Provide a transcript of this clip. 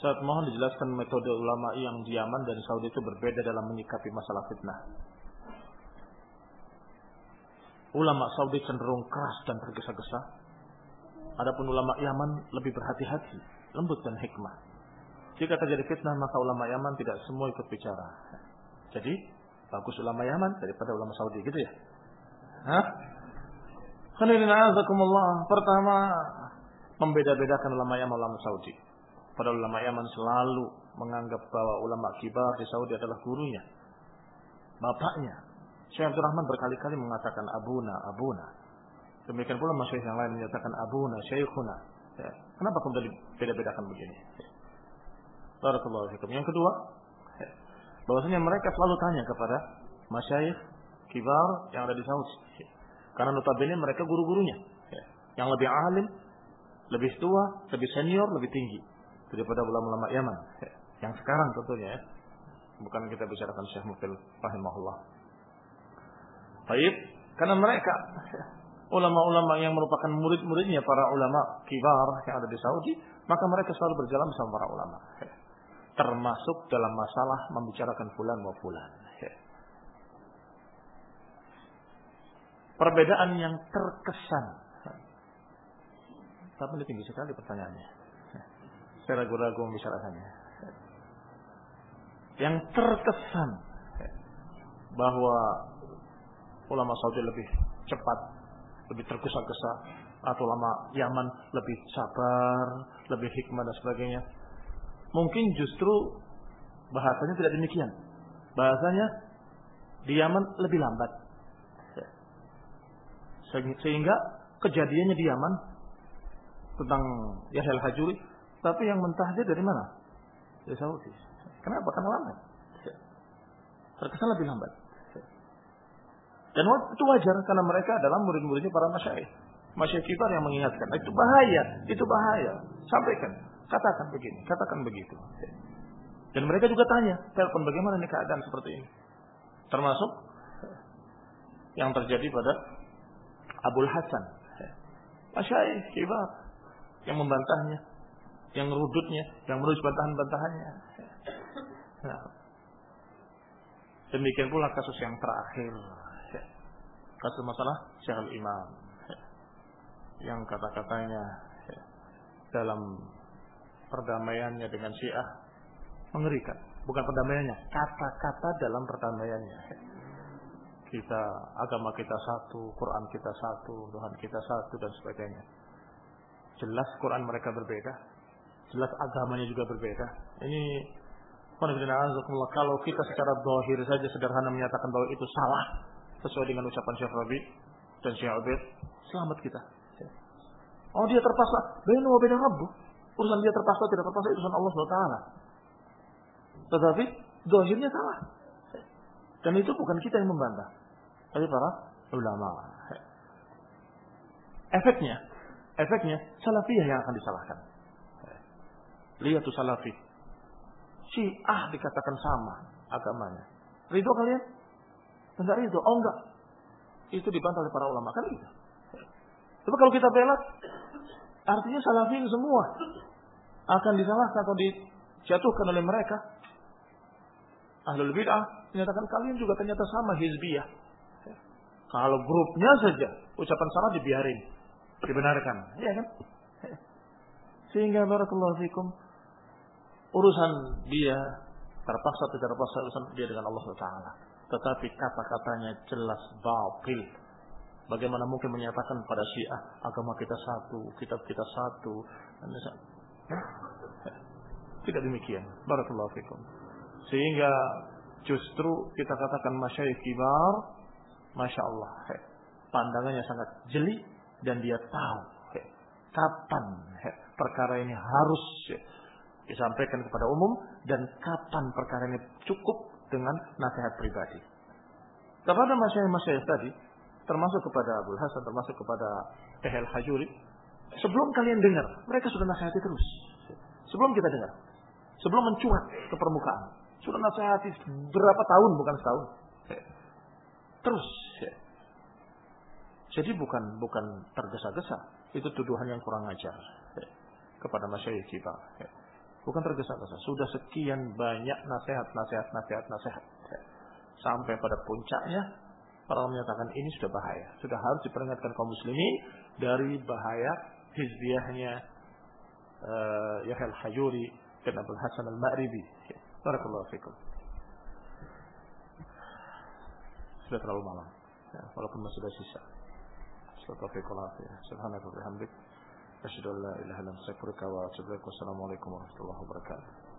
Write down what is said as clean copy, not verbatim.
Ustaz, mohon dijelaskan metode ulama yang di Yaman dan Saudi itu berbeda dalam menyikapi masalah fitnah. Ulama Saudi cenderung keras dan tergesa-gesa. Adapun ulama Yaman lebih berhati-hati, lembut dan hikmah. Jika terjadi fitnah maka ulama Yaman tidak semua ikut bicara. Jadi bagus ulama Yaman daripada ulama Saudi, gitu ya? Hah? Pertama, membeda-bedakan ulama Yaman ulama Saudi. Padahal ulama Yaman selalu menganggap bahwa ulama kibar di Saudi adalah gurunya, bapaknya. Syekh Abdul Rahman berkali-kali mengatakan abuna, abuna. Demikian pula masyayikh yang lain menyatakan abuna, syekhuna. Ya. Kenapa kemudian beda-bedakan begini? Barakallahu fikum. Yang kedua, bahwasanya mereka selalu tanya kepada masyayikh kibar yang ada di Saudi. Karena notabene mereka guru-gurunya, yang lebih alim, lebih tua, lebih senior, lebih tinggi daripada ulama-ulama Yaman. Yang sekarang tentunya ya. Bukan kita bicarakan Syekh Mufil rahimahullah. Baik, karena mereka ulama-ulama yang merupakan murid-muridnya para ulama kibar yang ada di Saudi, maka mereka selalu berjalan bersama para ulama. Termasuk dalam masalah membicarakan fulan wa fulan. Perbedaan yang terkesan. Tapi ini tinggi sekali pertanyaannya. Saya ragu-ragu membicarakannya. Yang terkesan bahwa ulama Saudi lebih cepat, lebih tergesa-gesa, atau ulama Yaman lebih sabar, lebih hikmah dan sebagainya. Mungkin justru bahasanya tidak demikian. Bahasanya di Yaman lebih lambat. Sehingga kejadiannya di Yaman tentang Yahya al-Hajuri, tapi yang mentahdir dari mana? Dari Saudi. Kenapa? Karena lambat. Terkesan lebih lambat. Dan itu wajar karena mereka adalah murid-muridnya para masyayikh. Masyayikh kibar yang mengingatkan. Itu bahaya, itu bahaya. Sampaikan, katakan begini, katakan begitu. Dan mereka juga tanya, telepon bagaimana nih keadaan seperti ini. Termasuk yang terjadi pada Abul Hasan. Masyayikh kibar yang membantahnya, yang merudutnya, yang menulis bantahan-bantahannya. Nah, demikian pula kasus yang terakhir, kasus masalah Syekh al-Imam, yang kata-katanya dalam perdamaiannya dengan Syiah mengerikan. Bukan perdamaiannya, kata-kata dalam perdamaiannya. Kita, agama kita satu, Quran kita satu, Tuhan kita satu dan sebagainya. Jelas Quran mereka berbeda, jelas agamanya juga berbeda. Ini kalau kita secara zahir saja sederhana menyatakan bahwa itu salah sesuai dengan ucapan Syekh Rabi dan Syekh Ubaid, selamat kita. Oh, dia terpaksa, bainu wa baina Rabbuh. Urusan dia terpaksa tidak terpaksa itu urusan Allah SWT. Tetapi zahirnya salah. Dan itu bukan kita yang membantah, tapi para ulama. Efeknya salafiyah yang akan disalahkan. Lihat tuh salafi. Syiah dikatakan sama agamanya. Ridho kalian? Enggak ridho. Oh enggak. Itu dibantah oleh para ulama kan gitu. Tapi kalau kita bela, artinya salafi semua akan disalahkan atau dijatuhkan oleh mereka. Ahlul bid'ah menyatakan kalian juga ternyata sama hizbiyah. Kalau grupnya saja ucapan salah dibiarin, dibenarkan, ya kan? Sehingga barakallahu fikum, urusan dia terpaksa tidak terpaksa urusan dia dengan Allah Taala. Tetapi kata-katanya jelas batil. Bagaimana mungkin menyatakan pada Syiah agama kita satu, kitab kita satu? Tidak demikian. Barakallahu fikum. Sehingga justru kita katakan masyayikh kibar, masya Allah, pandangannya sangat jeli dan dia tahu kapan perkara ini harus disampaikan kepada umum dan kapan perkara ini cukup dengan nasihat pribadi. Kepada masyayikh tadi, termasuk kepada Abul Hasan, termasuk kepada Yahya al-Hajuri, sebelum kalian dengar, mereka sudah nasihati terus. Sebelum kita dengar, sebelum mencuat ke permukaan, sudah nasihati berapa tahun, bukan setahun. Terus. Jadi bukan tergesa-gesa. Itu tuduhan yang kurang ajar kepada masyayikh kita. Bukan tergesa-gesa. Sudah sekian banyak nasihat. Sampai pada puncaknya, para ulama menyatakan ini sudah bahaya. Sudah harus diperingatkan kaum muslimin dari bahaya hizbiyahnya Yahya al-Hajuri dan Abdul Hasan al-Ma'ribi. Barakallahu fikum. Sudah terlalu malam. Ya, walaupun masih ada sisa. Subhanallah wa bihamdik. Asyhadu an la ilaha illa anta astaghfiruka wa atubu ilaik. Wassalamualaikum warahmatullahi wabarakatuh.